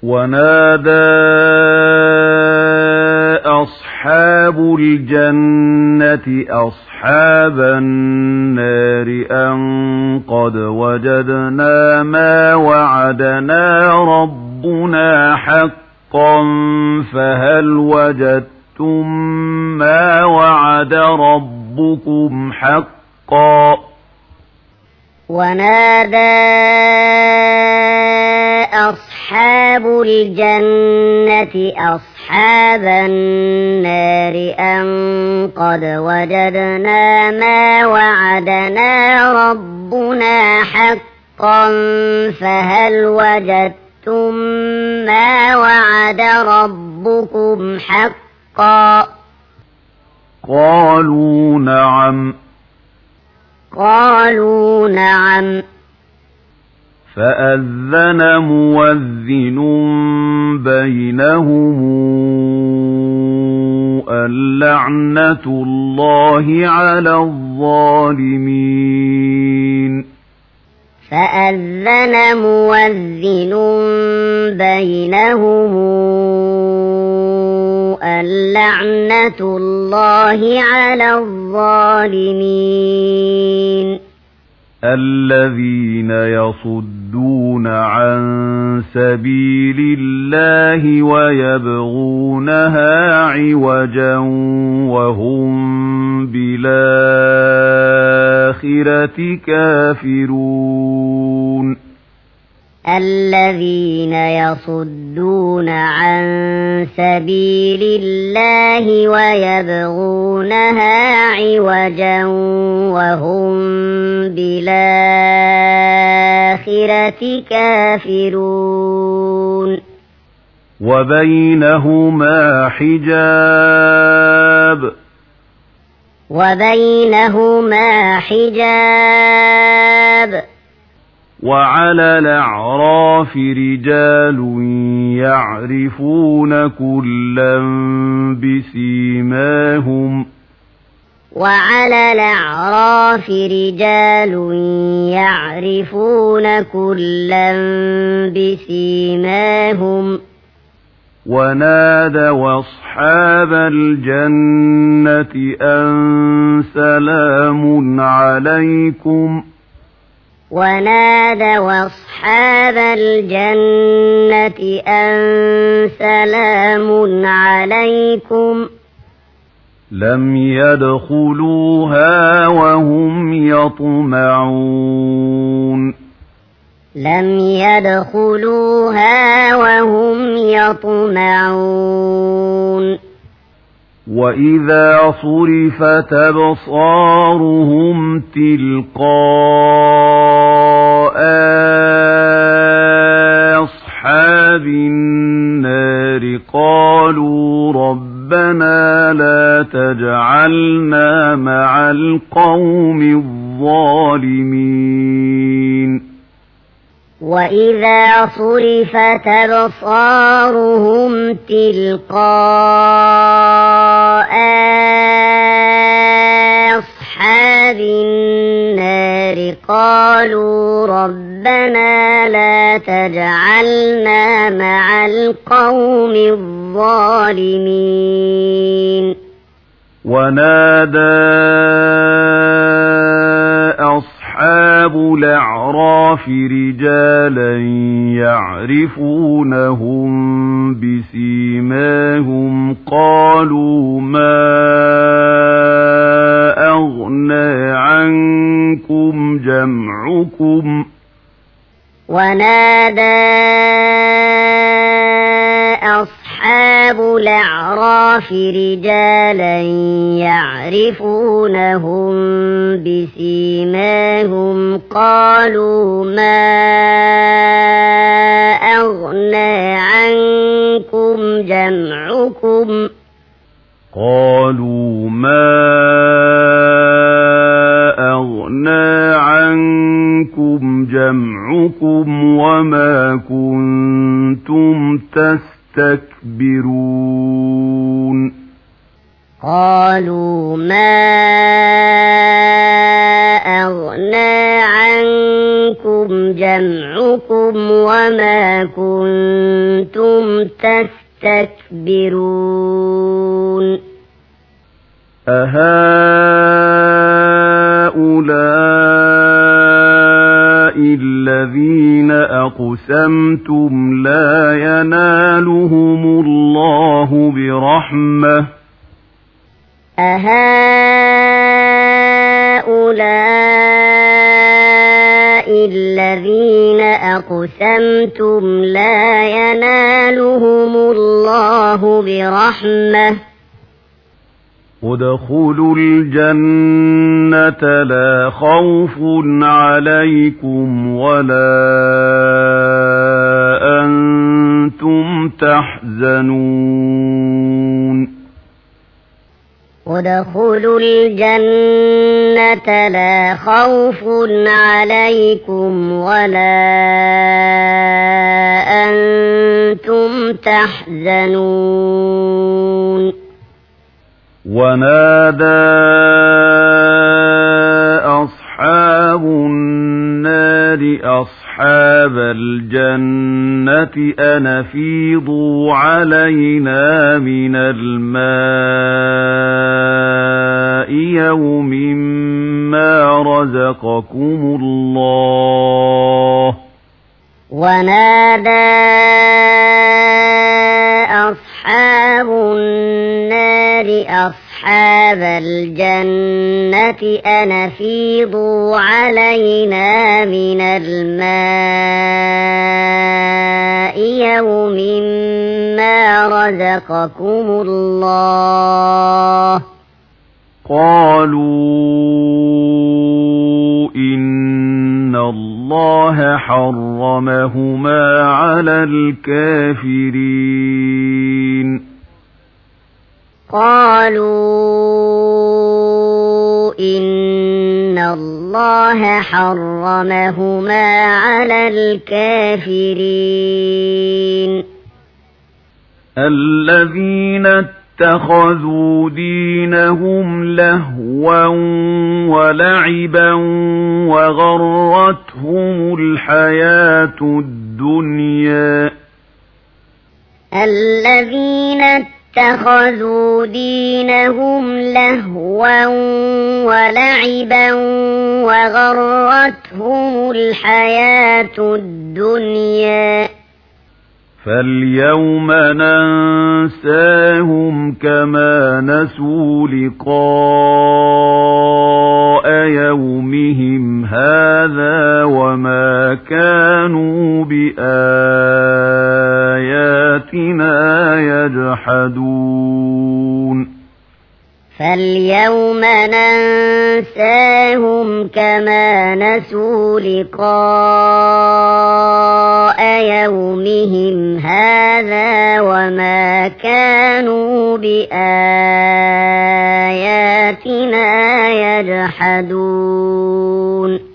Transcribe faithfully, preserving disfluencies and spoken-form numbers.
ونادى أصحاب الجنة أصحاب النار أن قد وجدنا ما وعدنا ربنا حقا فهل وجدتم ما وعد ربكم حقا ونادى أصحاب الجنة أصحاب النار أن قد وجدنا ما وعدنا ربنا حقا فهل وجدتم ما وعد ربكم حقا قالوا نعم قالوا نعم فأذن مؤذن بينهم اللعنة الله على الظالمين فأذن مؤذن بينهم اللعنة الله على الظالمين الذين يصدون عن سبيل الله ويبغونها عوجا وهم بالآخرة كافرون الذين يصدون عن سبيل الله ويبغونها عوجا وهم بالآخرة كافرون وبينهما حجاب وبينهما حجاب وعلى الأعراف رجال يعرفون كلا بسيماهم وعلى الأعراف رجال يعرفون كلا بسيماهم ونادوا أصحاب الجنة أن سلام عليكم ونادوا أصحاب الجنة أن سلام عليكم لم يدخلوها وهم يطمعون لم يدخلوها وهم يطمعون وإذا صرفت أبصارهم تلقاء أصحاب النار قالوا ربنا لا تجعلنا مع القوم الظالمين وإذا صرفت أبصارهم تلقاء أصحاب النار قالوا ربنا لا تجعلنا مع القوم الظالمين ونادى أصحاب الأعراف رجالا يعرفونهم بسيماهم قالوا ما أغنى عنكم جمعكم ونادى أصحاب الأعراف رجالا يعرفونهم بسيماهم قالوا ما أغنى عنكم جمعكم قالوا ما أغنى عنكم جمعكم وما كنتم تستكبرون قالوا ما أغنى عنكم جمعكم وما كنتم تستكبرون أهؤلاء الذين أقسمتم لا ينالهم الله برحمة أهؤلاء الذين أقسمتم لا ينالهم الله برحمة ادخلوا الجنة لا خوف عليكم ولا أنتم تحزنون ادخلوا الجنة لا خوف عليكم ولا أنتم تحزنون ونادى أصحاب النار أصحاب الجنة أن أفيضوا علينا من الماء يوم ما رزقكم الله ونادى أصحاب النار أصحاب الجنة أن أفيضوا علينا من الماء يوم ما رزقكم الله قالوا إن الله حرمهما على الكافرين قالوا إن الله حرمهما على الكافرين الذين اتخذوا دينهم لهوا ولعبا وغرتهم الحياة الدنيا الذين اتخذوا دينهم لهوا ولعبا وغرتهم الحياة الدنيا فاليوم ننساهم كما نسوا لقاء يومهم هذا وما كانوا بآياتنا يجحدون فاليوم ننساهم كما نسوا لقاء يومهم هذا وما كانوا بآياتنا يجحدون